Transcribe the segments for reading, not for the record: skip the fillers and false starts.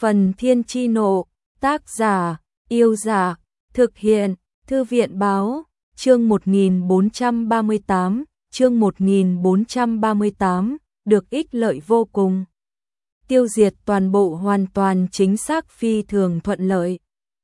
Phần Thiên Chi Nộ, tác giả, Yêu Giả, thực hiện, Thư viện Báo, chương 1438, chương 1438, được ích lợi vô cùng. Tiêu diệt toàn bộ hoàn toàn chính xác phi thường thuận lợi.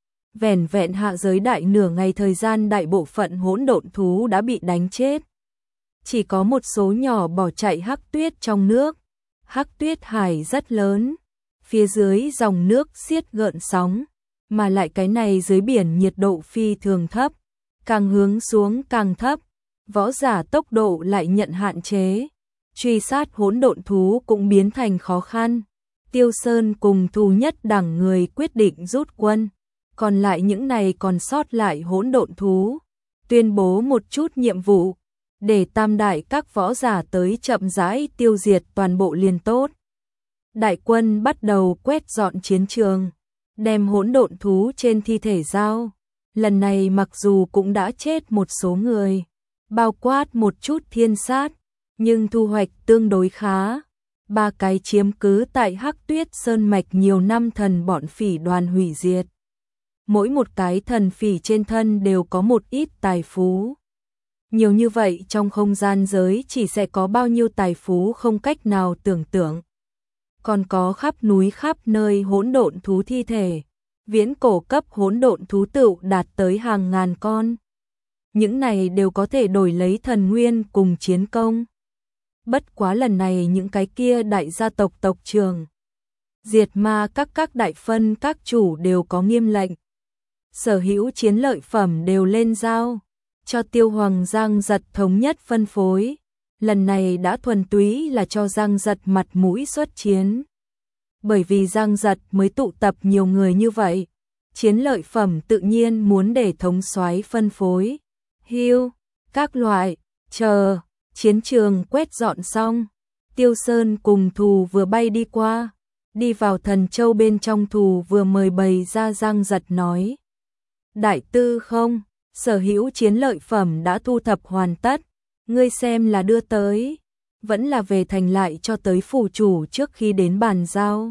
Vẻn vẹn hạ giới đại nửa ngày thời gian đại bộ phận hỗn độn thú đã bị đánh chết. Chỉ có một số nhỏ bỏ chạy hắc tuyết trong nước. Hắc tuyết hải rất lớn, phía dưới dòng nước xiết gợn sóng, mà lại cái này dưới biển nhiệt độ phi thường thấp, càng hướng xuống càng thấp, võ giả tốc độ lại nhận hạn chế, truy sát hỗn độn thú cũng biến thành khó khăn. Tiêu Sơn cùng thù nhất đẳng người quyết định rút quân, còn lại những này còn sót lại hỗn độn thú, tuyên bố một chút nhiệm vụ, để tam đại các võ giả tới chậm rãi tiêu diệt toàn bộ liền tốt. Đại quân bắt đầu quét dọn chiến trường, đem hỗn độn thú trên thi thể giao. Lần này mặc dù cũng đã chết một số người, bao quát một chút thiên sát, nhưng thu hoạch tương đối khá. 3 cái chiếm cứ tại Hắc Tuyết Sơn mạch nhiều năm thần bọn phỉ đoàn hủy diệt. Mỗi một cái thần phỉ trên thân đều có một ít tài phú. Nhiều như vậy trong không gian giới chỉ sẽ có bao nhiêu tài phú không cách nào tưởng tượng. Còn có khắp núi khắp nơi hỗn độn thú thi thể, viễn cổ cấp hỗn độn thú tựu đạt tới hàng ngàn con. Những này đều có thể đổi lấy thần nguyên cùng chiến công. Bất quá lần này những cái kia đại gia tộc tộc trưởng, diệt ma các đại phân các chủ đều có nghiêm lệnh. Sở hữu chiến lợi phẩm đều lên giao, cho Tiêu Hoàng Giang Giật thống nhất phân phối. Lần này đã thuần túy là cho Giang Giật mặt mũi xuất chiến. Bởi vì Giang Giật mới tụ tập nhiều người như vậy, chiến lợi phẩm tự nhiên muốn để thống soái phân phối. Hưu, các loại, chờ, chiến trường quét dọn xong, Tiêu Sơn cùng thù vừa bay đi qua, đi vào Thần Châu bên trong thù vừa mời bày ra. Giang Giật nói: Đại tư không, sở hữu chiến lợi phẩm đã thu thập hoàn tất, ngươi xem là đưa tới, vẫn là về thành lại cho tới phủ chủ trước khi đến bàn giao.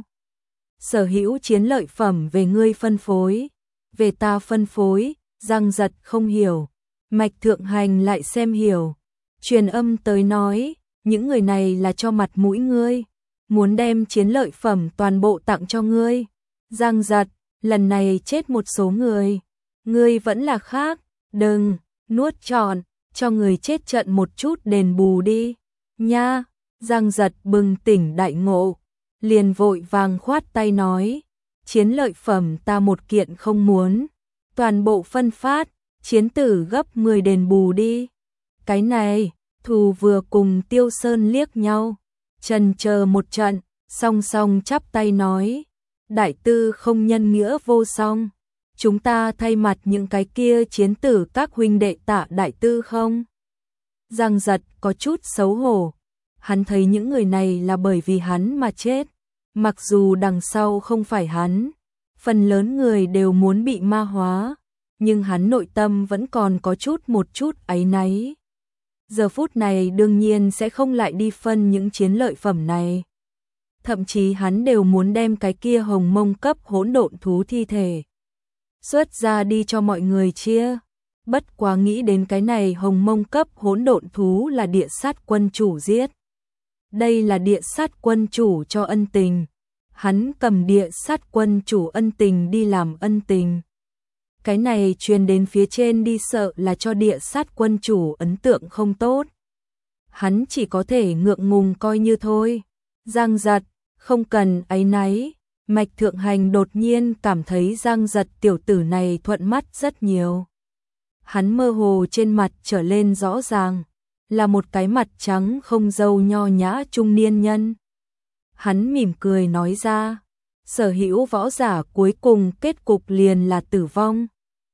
Sở hữu chiến lợi phẩm về ngươi phân phối, về ta phân phối. Giang Giật không hiểu, Mạch Thượng Hành lại xem hiểu, truyền âm tới nói, những người này là cho mặt mũi ngươi, muốn đem chiến lợi phẩm toàn bộ tặng cho ngươi. Giang Giật, lần này chết một số người, ngươi vẫn là khác, đừng nuốt trọn, cho người chết trận một chút đền bù đi, nha. Giang Giật bừng tỉnh đại ngộ, liền vội vàng khoát tay nói, chiến lợi phẩm ta một kiện không muốn, toàn bộ phân phát, chiến tử gấp 10 đền bù đi. Cái này, thù vừa cùng Tiêu Sơn liếc nhau, chần chờ một trận, song song chắp tay nói, đại tư không nhân nghĩa vô song, chúng ta thay mặt những cái kia chiến tử các huynh đệ tạ đại tư không. Giang Giật có chút xấu hổ, hắn thấy những người này là bởi vì hắn mà chết, mặc dù đằng sau không phải hắn, phần lớn người đều muốn bị ma hóa, nhưng hắn nội tâm vẫn còn có một chút áy náy. Giờ phút này đương nhiên sẽ không lại đi phân những chiến lợi phẩm này. Thậm chí hắn đều muốn đem cái kia hồng mông cấp hỗn độn thú thi thể xuất ra đi cho mọi người chia. Bất quá nghĩ đến cái này hồng mông cấp hỗn độn thú là địa sát quân chủ giết. Đây là địa sát quân chủ cho ân tình. Hắn cầm địa sát quân chủ ân tình đi làm ân tình. Cái này truyền đến phía trên đi sợ là cho địa sát quân chủ ấn tượng không tốt. Hắn chỉ có thể ngượng ngùng coi như thôi. Giang Giật, không cần áy náy. Mạch Thượng Hành đột nhiên cảm thấy Giang Giật tiểu tử này thuận mắt rất nhiều. Hắn mơ hồ trên mặt trở lên rõ ràng, là một cái mặt trắng không râu nho nhã trung niên nhân. Hắn mỉm cười nói ra, sở hữu võ giả cuối cùng kết cục liền là tử vong.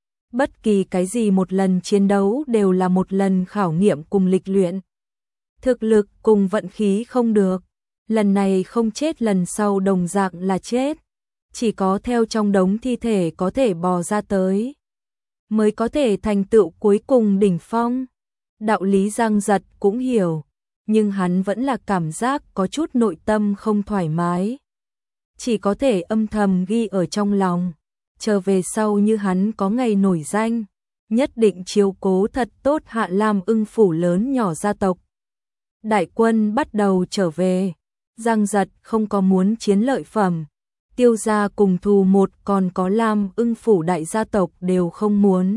Bất kỳ cái gì một lần chiến đấu đều là một lần khảo nghiệm cùng lịch luyện. Thực lực cùng vận khí không được, lần này không chết lần sau đồng dạng là chết. Chỉ có theo trong đống thi thể có thể bò ra tới, mới có thể thành tựu cuối cùng đỉnh phong. Đạo lý Giang Giật cũng hiểu, nhưng hắn vẫn là cảm giác có chút nội tâm không thoải mái. chỉ có thể âm thầm ghi ở trong lòng, chờ về sau như hắn có ngày nổi danh, nhất định chiếu cố thật tốt Hạ Lam Ưng phủ lớn nhỏ gia tộc. Đại quân bắt đầu trở về, Giang Giật không có muốn chiến lợi phẩm, Tiêu gia cùng thù một còn có Lam Ưng phủ đại gia tộc đều không muốn.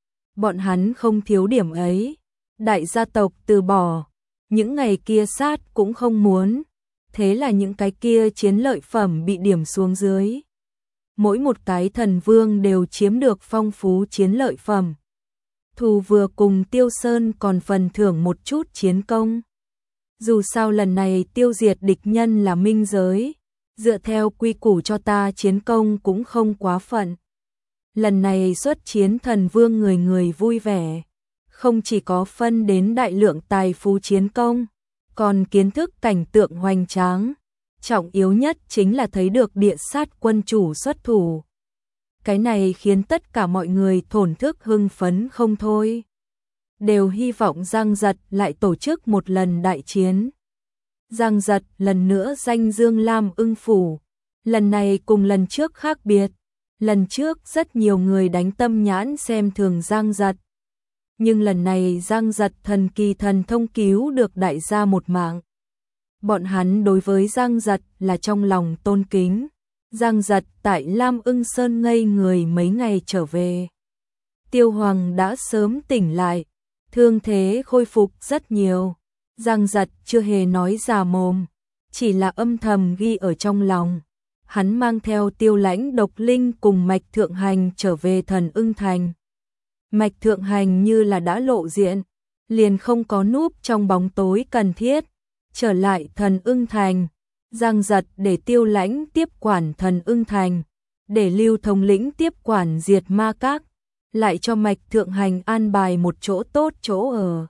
Bọn hắn không thiếu điểm ấy, đại gia tộc từ bỏ, những ngày kia sát cũng không muốn, thế là những cái kia chiến lợi phẩm bị điểm xuống dưới. Mỗi một cái thần vương đều chiếm được phong phú chiến lợi phẩm. Thù vừa cùng Tiêu Sơn còn phần thưởng một chút chiến công. Dù sao lần này tiêu diệt địch nhân là minh giới, dựa theo quy củ cho ta chiến công cũng không quá phận. Lần này xuất chiến thần vương người người vui vẻ, không chỉ có phân đến đại lượng tài phú chiến công, còn kiến thức cảnh tượng hoành tráng. Trọng yếu nhất chính là thấy được địa sát quân chủ xuất thủ. Cái này khiến tất cả mọi người thổn thức hưng phấn không thôi. Đều hy vọng Giang Giật lại tổ chức một lần đại chiến. Giang Giật lần nữa danh dương Lam Ưng phủ. Lần này cùng lần trước khác biệt. Lần trước rất nhiều người đánh tâm nhãn xem thường Giang Giật. Nhưng lần này Giang Giật thần kỳ thần thông cứu được đại gia một mạng. Bọn hắn đối với Giang Giật là trong lòng tôn kính. Giang Giật tại Lam Ưng Sơn ngây người mấy ngày trở về. Tiêu Hoàng đã sớm tỉnh lại, thương thế khôi phục rất nhiều. Giang Giật chưa hề nói già mồm, chỉ là âm thầm ghi ở trong lòng. Hắn mang theo Tiêu Lãnh, Độc Linh cùng Mạch Thượng Hành trở về Thần Ưng Thành. Mạch Thượng Hành như là đã lộ diện, liền không có núp trong bóng tối cần thiết. Trở lại Thần Ưng Thành, Giang Giật để Tiêu Lãnh tiếp quản Thần Ưng Thành, để Lưu thống lĩnh tiếp quản Diệt Ma Các, lại cho Mạch Thượng Hành an bài một chỗ tốt chỗ ở.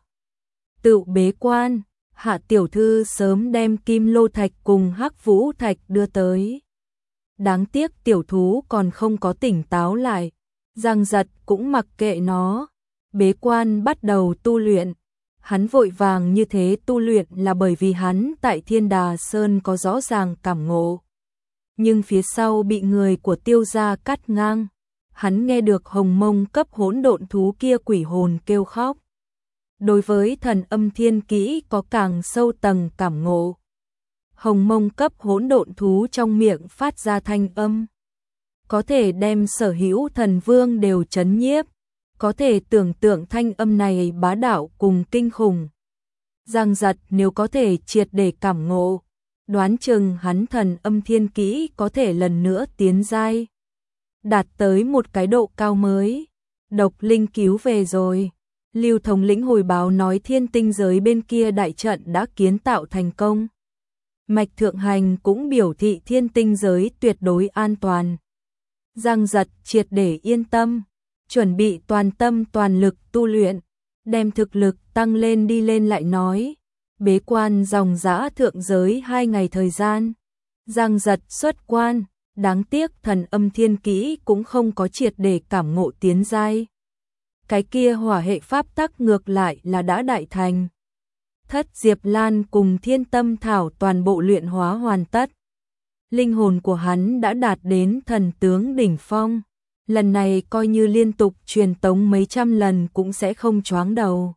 Tự bế quan, Hạ tiểu thư sớm đem Kim Lô Thạch cùng Hắc Vũ Thạch đưa tới. Đáng tiếc tiểu thú còn không có tỉnh táo lại, Giang Giật cũng mặc kệ nó, bế quan bắt đầu tu luyện. Hắn vội vàng như thế tu luyện là bởi vì hắn tại Thiên Đà Sơn có rõ ràng cảm ngộ. Nhưng phía sau bị người của Tiêu gia cắt ngang, hắn nghe được Hồng Mông cấp hỗn độn thú kia quỷ hồn kêu khóc. Đối với thần âm thiên kỹ có càng sâu tầng cảm ngộ. Hồng Mông cấp hỗn độn thú trong miệng phát ra thanh âm, có thể đem sở hữu thần vương đều chấn nhiếp. Có thể tưởng tượng thanh âm này bá đạo cùng kinh khủng. Giang Giật nếu có thể triệt để cảm ngộ, đoán chừng hắn thần âm thiên kỹ có thể lần nữa tiến giai, đạt tới một cái độ cao mới. Độc Linh cứu về rồi. Lưu thống lĩnh hồi báo nói Thiên Tinh giới bên kia đại trận đã kiến tạo thành công. Mạch Thượng Hành cũng biểu thị Thiên Tinh giới tuyệt đối an toàn. Giang Giật triệt để yên tâm, chuẩn bị toàn tâm toàn lực tu luyện, đem thực lực tăng lên đi lên lại nói. Bế quan dòng dã thượng giới 2 ngày thời gian. Giang Giật xuất quan, đáng tiếc thần âm thiên kỹ cũng không có triệt để cảm ngộ tiến giai. Cái kia hỏa hệ pháp tắc ngược lại là đã đại thành. Thất Diệp Lan cùng Thiên Tâm Thảo toàn bộ luyện hóa hoàn tất. Linh hồn của hắn đã đạt đến thần tướng đỉnh phong. Lần này coi như liên tục truyền tống mấy trăm lần cũng sẽ không choáng đầu.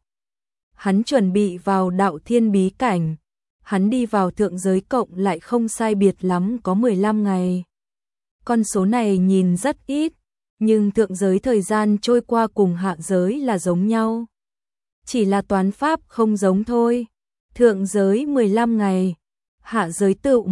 Hắn chuẩn bị vào đạo thiên bí cảnh. Hắn đi vào thượng giới cộng lại không sai biệt lắm có 15 ngày. Con số này nhìn rất ít, nhưng thượng giới thời gian trôi qua cùng hạ giới là giống nhau. Chỉ là toán pháp không giống thôi. Thượng giới 15 ngày, hạ giới tự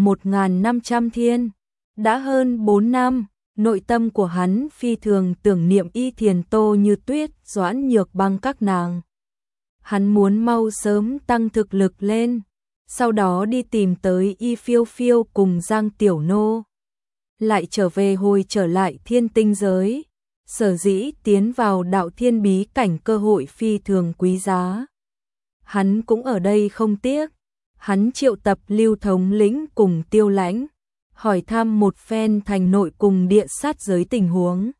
1.500 thiên. Đã hơn 4 năm. Nội tâm của hắn phi thường tưởng niệm Y Thiền Tô Như Tuyết, Doãn Nhược Băng các nàng. Hắn muốn mau sớm tăng thực lực lên, sau đó đi tìm tới Y Phiêu Phiêu cùng Giang Tiểu Nô. Lại trở về hồi trở lại Thiên Tinh giới, sở dĩ tiến vào đạo thiên bí cảnh cơ hội phi thường quý giá. Hắn cũng ở đây không tiếc, hắn triệu tập Lưu thống lĩnh cùng Tiêu Lãnh, hỏi thăm một phen thành nội cùng địa sát giới tình huống.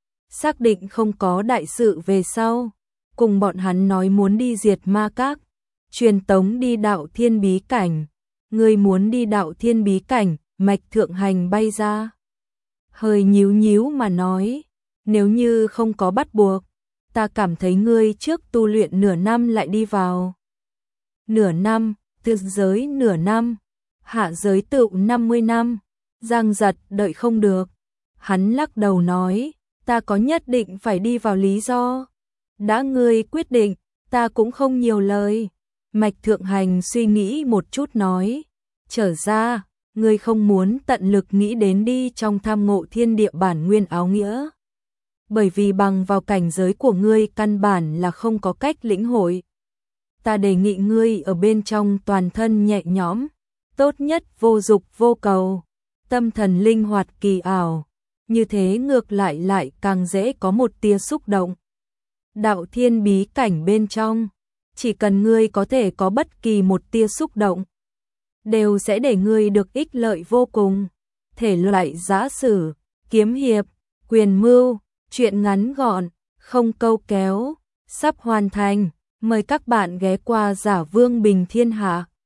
Xác định không có đại sự về sau, cùng bọn hắn nói muốn đi diệt ma các, truyền tống đi đạo thiên bí cảnh. Người muốn đi đạo thiên bí cảnh, Mạch Thượng Hành bay ra. Hơi nhíu nhíu mà nói, nếu như không có bắt buộc, ta cảm thấy ngươi trước tu luyện nửa năm lại đi vào. Nửa năm, thượng giới nửa năm, hạ giới tựu 50 năm. Giang Giật đợi không được. Hắn lắc đầu nói, ta có nhất định phải đi vào lý do. Đã ngươi quyết định, ta cũng không nhiều lời. Mạch Thượng Hành suy nghĩ một chút nói, trở ra, ngươi không muốn tận lực nghĩ đến đi trong tham ngộ thiên địa bản nguyên áo nghĩa. Bởi vì bằng vào cảnh giới của ngươi căn bản là không có cách lĩnh hội. Ta đề nghị ngươi ở bên trong toàn thân nhẹ nhõm, tốt nhất vô dục vô cầu, tâm thần linh hoạt kỳ ảo, như thế ngược lại càng dễ có một tia xúc động. Đạo thiên bí cảnh bên trong, chỉ cần ngươi có thể có bất kỳ một tia xúc động, đều sẽ để ngươi được ích lợi vô cùng. Thể loại giã sử, kiếm hiệp, quyền mưu, truyện ngắn gọn, không câu kéo, sắp hoàn thành. Mời các bạn ghé qua Giả Vương Bình Thiên Hạ.